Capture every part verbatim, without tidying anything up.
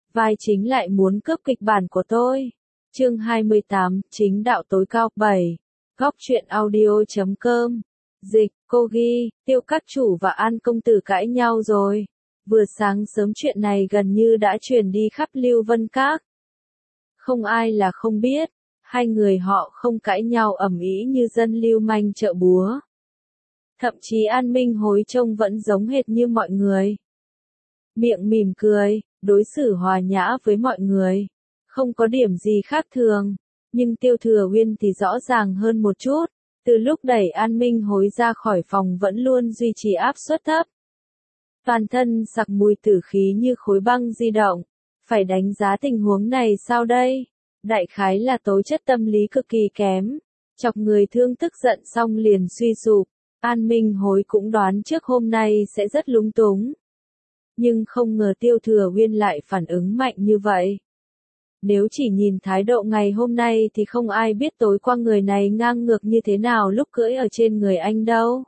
vai chính lại muốn cướp kịch bản của tôi. Chương hai mươi tám, chính đạo tối cao. bảy. Góc truyện audio chấm com. Dịch, cô ghi, Tiêu các chủ và An công tử cãi nhau rồi. Vừa sáng sớm chuyện này gần như đã truyền đi khắp Lưu Vân Các. Không ai là không biết, hai người họ không cãi nhau ầm ĩ như dân lưu manh chợ búa. Thậm chí An Minh Hối trông vẫn giống hệt như mọi người. Miệng mỉm cười, đối xử hòa nhã với mọi người. Không có điểm gì khác thường, nhưng Tiêu Thừa Uyên thì rõ ràng hơn một chút. Từ lúc đẩy An Minh Hối ra khỏi phòng vẫn luôn duy trì áp suất thấp. Toàn thân sặc mùi tử khí như khối băng di động. Phải đánh giá tình huống này sao đây? Đại khái là tố chất tâm lý cực kỳ kém. Chọc người thương tức giận xong liền suy sụp. An Minh Hối cũng đoán trước hôm nay sẽ rất lúng túng. Nhưng không ngờ Tiêu Thừa Uyên lại phản ứng mạnh như vậy. Nếu chỉ nhìn thái độ ngày hôm nay thì không ai biết tối qua người này ngang ngược như thế nào lúc cưỡi ở trên người anh đâu.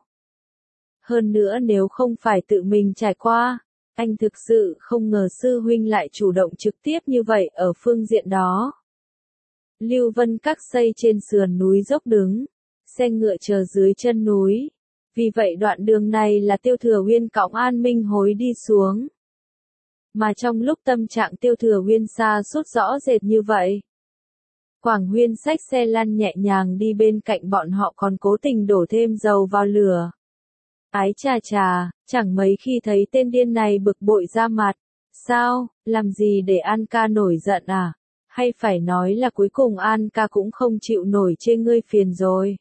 Hơn nữa nếu không phải tự mình trải qua, anh thực sự không ngờ sư huynh lại chủ động trực tiếp như vậy ở phương diện đó. Lưu Vân Các xây trên sườn núi dốc đứng, xe ngựa chờ dưới chân núi. Vì vậy đoạn đường này là Tiêu Thừa Uyên cõng An Minh Hối đi xuống. Mà trong lúc tâm trạng Tiêu Thừa Uyên sa sút rõ rệt như vậy, Quảng Huyên xách xe lăn nhẹ nhàng đi bên cạnh bọn họ còn cố tình đổ thêm dầu vào lửa. Ái chà chà, chẳng mấy khi thấy tên điên này bực bội ra mặt. Sao, làm gì để An ca nổi giận à? Hay phải nói là cuối cùng An ca cũng không chịu nổi chê ngươi phiền rồi.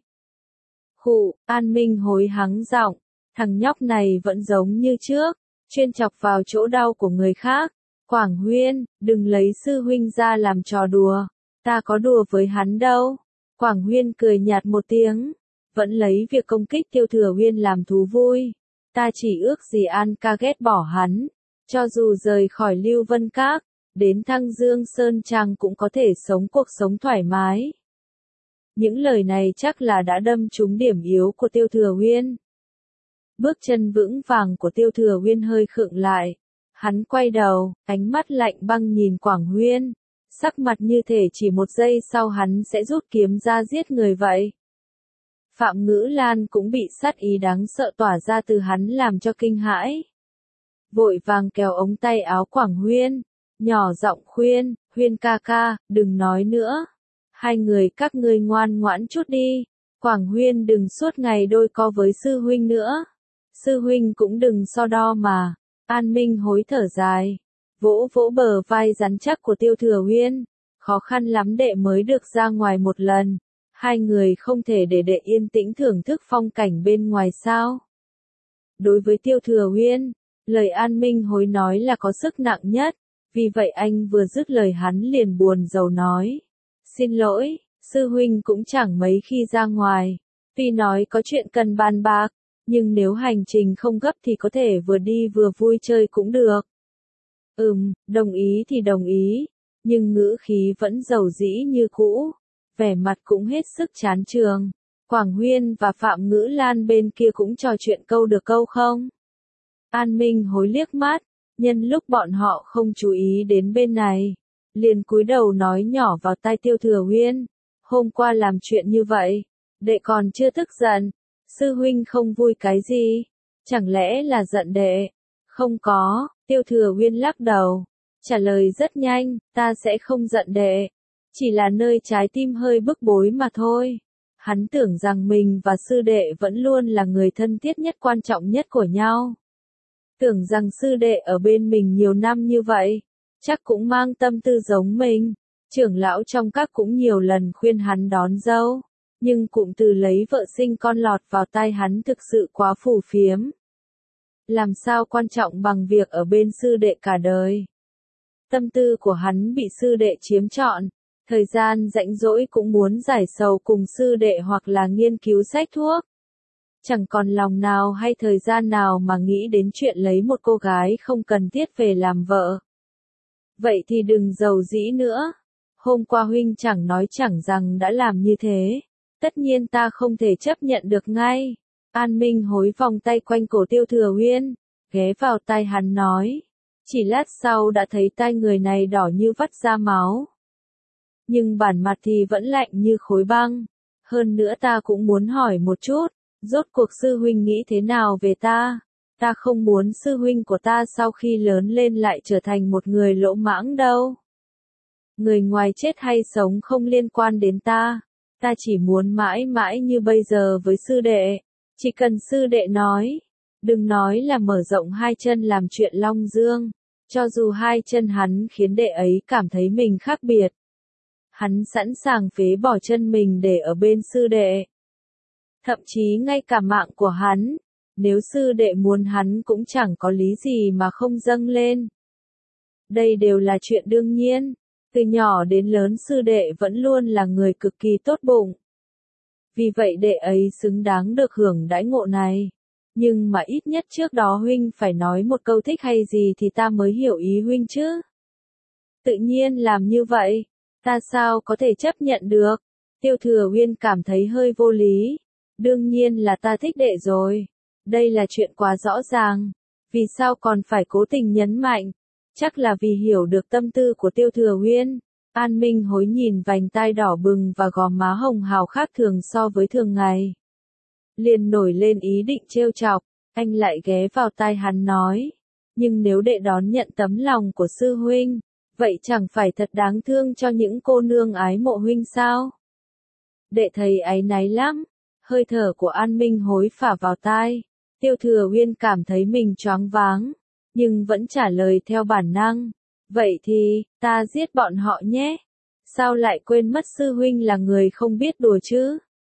Khụ, An Minh Hối hắng giọng, thằng nhóc này vẫn giống như trước, chuyên chọc vào chỗ đau của người khác. Quảng Huyên, đừng lấy sư huynh ra làm trò đùa, ta có đùa với hắn đâu. Quảng Huyên cười nhạt một tiếng, vẫn lấy việc công kích Tiêu Thừa Uyên làm thú vui. Ta chỉ ước gì An ca ghét bỏ hắn, cho dù rời khỏi Lưu Vân Các, đến Thăng Dương Sơn Trang cũng có thể sống cuộc sống thoải mái. Những lời này chắc là đã đâm trúng điểm yếu của Tiêu Thừa Uyên. Bước chân vững vàng của Tiêu Thừa Uyên hơi khựng lại. Hắn quay đầu, ánh mắt lạnh băng nhìn Quảng Huyên. Sắc mặt như thể chỉ một giây sau hắn sẽ rút kiếm ra giết người vậy. Phạm Ngữ Lan cũng bị sát ý đáng sợ tỏa ra từ hắn làm cho kinh hãi. Vội vàng kéo ống tay áo Quảng Huyên, nhỏ giọng khuyên, Huyên ca ca, đừng nói nữa. Hai người các ngươi ngoan ngoãn chút đi. Quảng Huyên đừng suốt ngày đôi co với sư huynh nữa. Sư huynh cũng đừng so đo mà. An Minh Hối thở dài, vỗ vỗ bờ vai rắn chắc của Tiêu Thừa Uyên. Khó khăn lắm đệ mới được ra ngoài một lần. Hai người không thể để đệ yên tĩnh thưởng thức phong cảnh bên ngoài sao? Đối với Tiêu Thừa Uyên, lời An Minh Hối nói là có sức nặng nhất. Vì vậy anh vừa dứt lời hắn liền buồn rầu nói. Xin lỗi, sư huynh cũng chẳng mấy khi ra ngoài. Tuy nói có chuyện cần bàn bạc, nhưng nếu hành trình không gấp thì có thể vừa đi vừa vui chơi cũng được. Ừm, đồng ý thì đồng ý, nhưng ngữ khí vẫn dầu dĩ như cũ, vẻ mặt cũng hết sức chán chường. Quảng Huyên và Phạm Ngữ Lan bên kia cũng trò chuyện câu được câu không. An Minh Hối liếc mắt, nhân lúc bọn họ không chú ý đến bên này, liền cúi đầu nói nhỏ vào tai Tiêu Thừa Uyên. Hôm qua làm chuyện như vậy, đệ còn chưa tức giận. Sư huynh không vui cái gì? Chẳng lẽ là giận đệ? Không có, Tiêu Thừa Uyên lắc đầu. Trả lời rất nhanh, ta sẽ không giận đệ. Chỉ là nơi trái tim hơi bức bối mà thôi. Hắn tưởng rằng mình và sư đệ vẫn luôn là người thân thiết nhất quan trọng nhất của nhau. Tưởng rằng sư đệ ở bên mình nhiều năm như vậy, chắc cũng mang tâm tư giống mình. Trưởng lão trong các cũng nhiều lần khuyên hắn đón dâu. Nhưng cụm từ lấy vợ sinh con lọt vào tai hắn thực sự quá phù phiếm. Làm sao quan trọng bằng việc ở bên sư đệ cả đời. Tâm tư của hắn bị sư đệ chiếm trọn, thời gian rảnh rỗi cũng muốn giải sầu cùng sư đệ hoặc là nghiên cứu sách thuốc. Chẳng còn lòng nào hay thời gian nào mà nghĩ đến chuyện lấy một cô gái không cần thiết về làm vợ. Vậy thì đừng giàu dĩ nữa. Hôm qua huynh chẳng nói chẳng rằng đã làm như thế. Tất nhiên ta không thể chấp nhận được ngay. An Minh Hối vòng tay quanh cổ Tiêu Thừa Uyên, ghé vào tai hắn nói. Chỉ lát sau đã thấy tai người này đỏ như vắt ra máu. Nhưng bản mặt thì vẫn lạnh như khối băng. Hơn nữa ta cũng muốn hỏi một chút, rốt cuộc sư huynh nghĩ thế nào về ta? Ta không muốn sư huynh của ta sau khi lớn lên lại trở thành một người lỗ mãng đâu. Người ngoài chết hay sống không liên quan đến ta. Ta chỉ muốn mãi mãi như bây giờ với sư đệ. Chỉ cần sư đệ nói. Đừng nói là mở rộng hai chân làm chuyện Long Dương. Cho dù hai chân hắn khiến đệ ấy cảm thấy mình khác biệt. Hắn sẵn sàng phế bỏ chân mình để ở bên sư đệ. Thậm chí ngay cả mạng của hắn. Nếu sư đệ muốn hắn cũng chẳng có lý gì mà không dâng lên. Đây đều là chuyện đương nhiên. Từ nhỏ đến lớn sư đệ vẫn luôn là người cực kỳ tốt bụng. Vì vậy đệ ấy xứng đáng được hưởng đãi ngộ này. Nhưng mà ít nhất trước đó huynh phải nói một câu thích hay gì thì ta mới hiểu ý huynh chứ. Tự nhiên làm như vậy, ta sao có thể chấp nhận được. Tiêu Thừa Uyên cảm thấy hơi vô lý. Đương nhiên là ta thích đệ rồi. Đây là chuyện quá rõ ràng. Vì sao còn phải cố tình nhấn mạnh? Chắc là vì hiểu được tâm tư của Tiêu Thừa Uyên. An Minh Hối nhìn vành tai đỏ bừng và gò má hồng hào khác thường so với thường ngày. Liền nổi lên ý định trêu chọc, anh lại ghé vào tai hắn nói. Nhưng nếu đệ đón nhận tấm lòng của sư huynh, vậy chẳng phải thật đáng thương cho những cô nương ái mộ huynh sao? Đệ thấy áy náy lắm, hơi thở của An Minh Hối phả vào tai. Tiêu Thừa Uyên cảm thấy mình choáng váng, nhưng vẫn trả lời theo bản năng. Vậy thì, ta giết bọn họ nhé. Sao lại quên mất sư huynh là người không biết đùa chứ?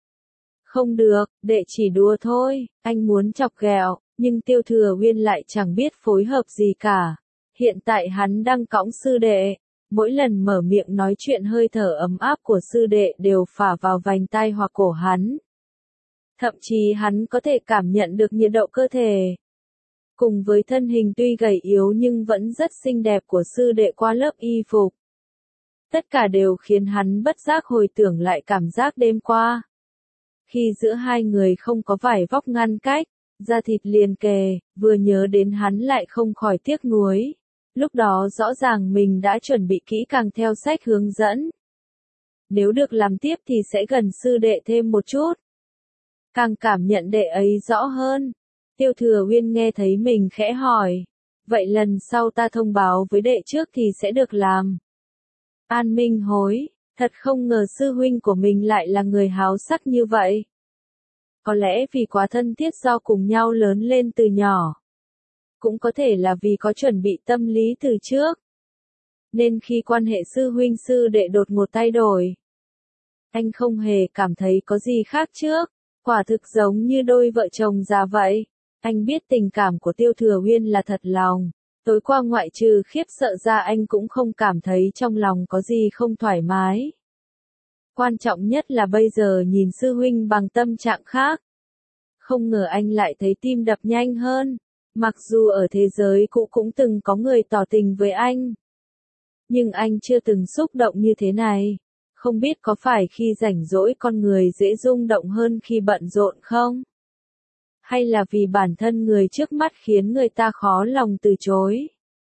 Không được, đệ chỉ đùa thôi, anh muốn chọc ghẹo, nhưng Tiêu Thừa Uyên lại chẳng biết phối hợp gì cả. Hiện tại hắn đang cõng sư đệ, mỗi lần mở miệng nói chuyện hơi thở ấm áp của sư đệ đều phả vào vành tai hoặc cổ hắn. Thậm chí hắn có thể cảm nhận được nhiệt độ cơ thể. Cùng với thân hình tuy gầy yếu nhưng vẫn rất xinh đẹp của sư đệ qua lớp y phục. Tất cả đều khiến hắn bất giác hồi tưởng lại cảm giác đêm qua. Khi giữa hai người không có vải vóc ngăn cách, da thịt liền kề, vừa nhớ đến hắn lại không khỏi tiếc nuối. Lúc đó rõ ràng mình đã chuẩn bị kỹ càng theo sách hướng dẫn. Nếu được làm tiếp thì sẽ gần sư đệ thêm một chút. Càng cảm nhận đệ ấy rõ hơn. Tiêu Thừa Uyên nghe thấy mình khẽ hỏi. Vậy lần sau ta thông báo với đệ trước thì sẽ được làm. An Minh Hối, thật không ngờ sư huynh của mình lại là người háo sắc như vậy. Có lẽ vì quá thân thiết do cùng nhau lớn lên từ nhỏ. Cũng có thể là vì có chuẩn bị tâm lý từ trước. Nên khi quan hệ sư huynh sư đệ đột ngột thay đổi. Anh không hề cảm thấy có gì khác trước. Quả thực giống như đôi vợ chồng già vậy. Anh biết tình cảm của Tiêu Thừa Uyên là thật lòng. Tối qua ngoại trừ khiếp sợ ra anh cũng không cảm thấy trong lòng có gì không thoải mái. Quan trọng nhất là bây giờ nhìn sư huynh bằng tâm trạng khác. Không ngờ anh lại thấy tim đập nhanh hơn. Mặc dù ở thế giới cũ cũng từng có người tỏ tình với anh. Nhưng anh chưa từng xúc động như thế này. Không biết có phải khi rảnh rỗi con người dễ rung động hơn khi bận rộn không? Hay là vì bản thân người trước mắt khiến người ta khó lòng từ chối?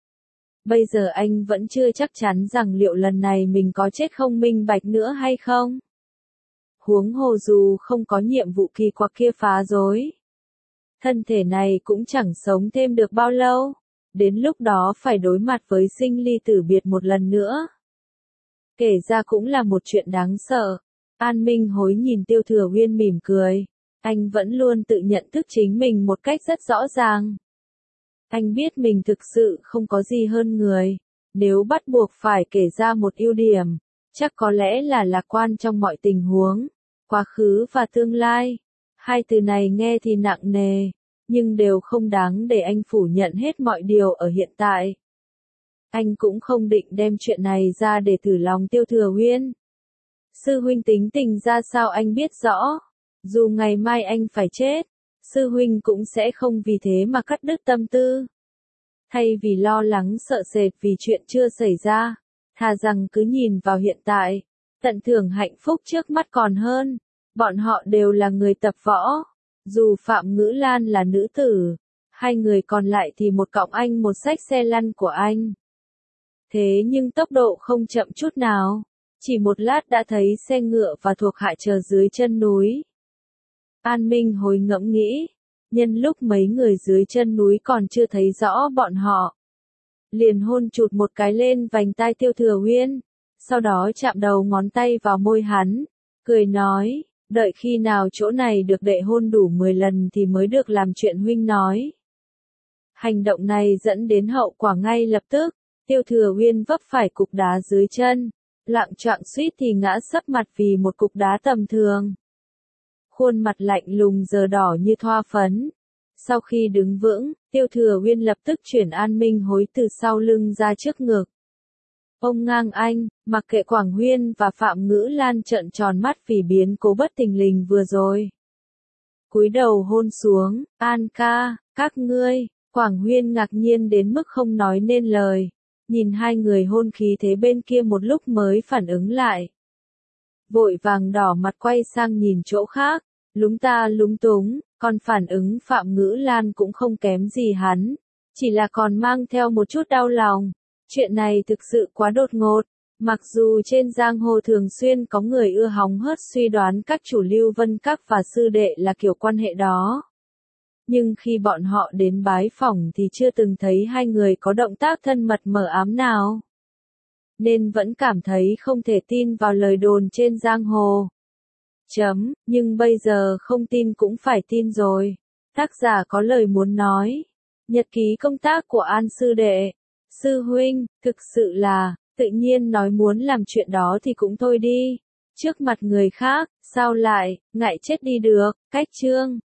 Bây giờ anh vẫn chưa chắc chắn rằng liệu lần này mình có chết không minh bạch nữa hay không? Huống hồ dù không có nhiệm vụ kỳ quặc kia phá rối. Thân thể này cũng chẳng sống thêm được bao lâu. Đến lúc đó phải đối mặt với sinh ly tử biệt một lần nữa. Kể ra cũng là một chuyện đáng sợ. An Minh Hối nhìn Tiêu Thừa Uyên mỉm cười. Anh vẫn luôn tự nhận thức chính mình một cách rất rõ ràng. Anh biết mình thực sự không có gì hơn người. Nếu bắt buộc phải kể ra một ưu điểm, chắc có lẽ là lạc quan trong mọi tình huống, quá khứ và tương lai. Hai từ này nghe thì nặng nề, nhưng đều không đáng để anh phủ nhận hết mọi điều ở hiện tại. Anh cũng không định đem chuyện này ra để thử lòng Tiêu Thừa Uyên. Sư huynh tính tình ra sao anh biết rõ. Dù ngày mai anh phải chết, sư huynh cũng sẽ không vì thế mà cắt đứt tâm tư. Thay vì lo lắng sợ sệt vì chuyện chưa xảy ra, thà rằng cứ nhìn vào hiện tại, tận hưởng hạnh phúc trước mắt còn hơn. Bọn họ đều là người tập võ. Dù Phạm Ngữ Lan là nữ tử, Hai người còn lại thì một cõng anh một xách xe lăn của anh. Thế nhưng tốc độ không chậm chút nào. Chỉ một lát đã thấy xe ngựa và thuộc hạ chờ dưới chân núi. An Minh hồi ngẫm nghĩ, nhân lúc mấy người dưới chân núi còn chưa thấy rõ bọn họ. Liền hôn chụt một cái lên vành tai Tiêu Thừa Uyên, sau đó chạm đầu ngón tay vào môi hắn, cười nói, đợi khi nào chỗ này được đệ hôn đủ mười lần thì mới được làm chuyện huynh nói. Hành động này dẫn đến hậu quả ngay lập tức, Tiêu Thừa Uyên vấp phải cục đá dưới chân, loạng choạng suýt thì ngã sấp mặt vì một cục đá tầm thường. Khuôn mặt lạnh lùng giờ đỏ như thoa phấn. Sau khi đứng vững, Tiêu Thừa Uyên lập tức chuyển An Minh hối từ sau lưng ra trước ngực. Ông ngang anh, mặc kệ Quảng Huyên và Phạm Ngữ Lan trợn tròn mắt vì biến cố bất thình lình vừa rồi. Cúi đầu hôn xuống, An ca, các ngươi, Quảng Huyên ngạc nhiên đến mức không nói nên lời. Nhìn hai người hôn khí thế bên kia một lúc mới phản ứng lại. Vội vàng đỏ mặt quay sang nhìn chỗ khác, lúng ta lúng túng, còn phản ứng Phạm Ngữ Lan cũng không kém gì hắn, chỉ là còn mang theo một chút đau lòng. Chuyện này thực sự quá đột ngột, mặc dù trên giang hồ thường xuyên có người ưa hóng hớt suy đoán các chủ Lưu Vân Các và sư đệ là kiểu quan hệ đó. Nhưng khi bọn họ đến bái phỏng thì chưa từng thấy hai người có động tác thân mật mờ ám nào. Nên vẫn cảm thấy không thể tin vào lời đồn trên giang hồ. Chấm, nhưng bây giờ không tin cũng phải tin rồi. Tác giả có lời muốn nói. Nhật ký công tác của An sư đệ. Sư huynh, thực sự là, tự nhiên nói muốn làm chuyện đó thì cũng thôi đi. Trước mặt người khác, sao lại, ngại chết đi được, cách chương.